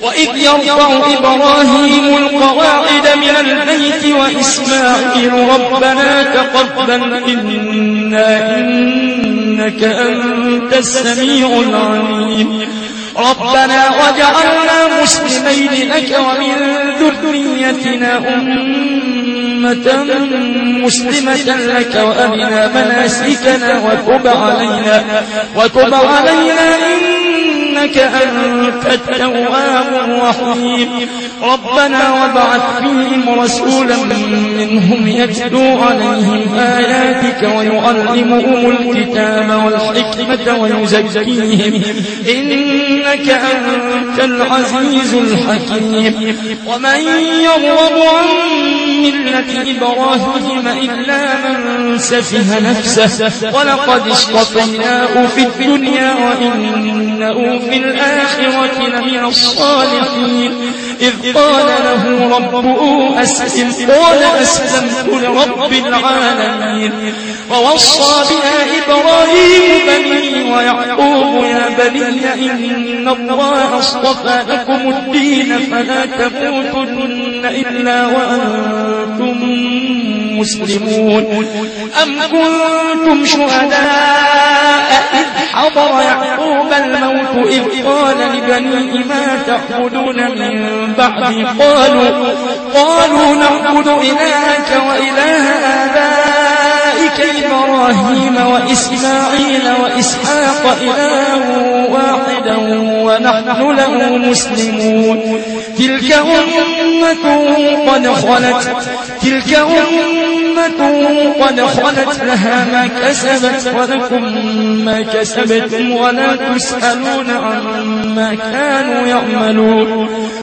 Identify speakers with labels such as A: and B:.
A: وإذ يرفع إبراهيم القواعد من البيت وإسماعيل ربنا تقبل منا إنك أنت السميع العليم ربنا وجعلنا مسلمين لك ومن ذريتنا أمة مسلمة لك وأرنا مناسكنا وتب علينا إنك أنت التواب الرحيم ربنا وابعث فيهم رسولا منهم يتلو عليهم آياتك ويعلمهم الكتاب والحكمة ويزكيهم إنك أنت العزيز الحكيم ومن يرغب عن ملة إبراهيم إلا من سفه نفسه ولقد اصطفيناه في الدنيا وإنه في الآخرة لمن الصالحين إذ قال له ربه أسلم قال أسلمت لرب العالمين ووصى بها إبراهيم بنيه ويعقوب يا بني إن الله اصطفى لكم الدين فلا تموتن إلا وأنتم مسلمون أم كنتم شهداء إذ حضر يعقوب الموت إذ قال لبنيه ما تعبدون من بعدي قالوا نعبد إلهك وإله آبائك إبراهيم وإسماعيل وإسحاق إله واحدا ونحن له مسلمون تلك أمة قد خلت لها ما كسبت ولكم ما كسبتم ولا تسألون عما كانوا يعملون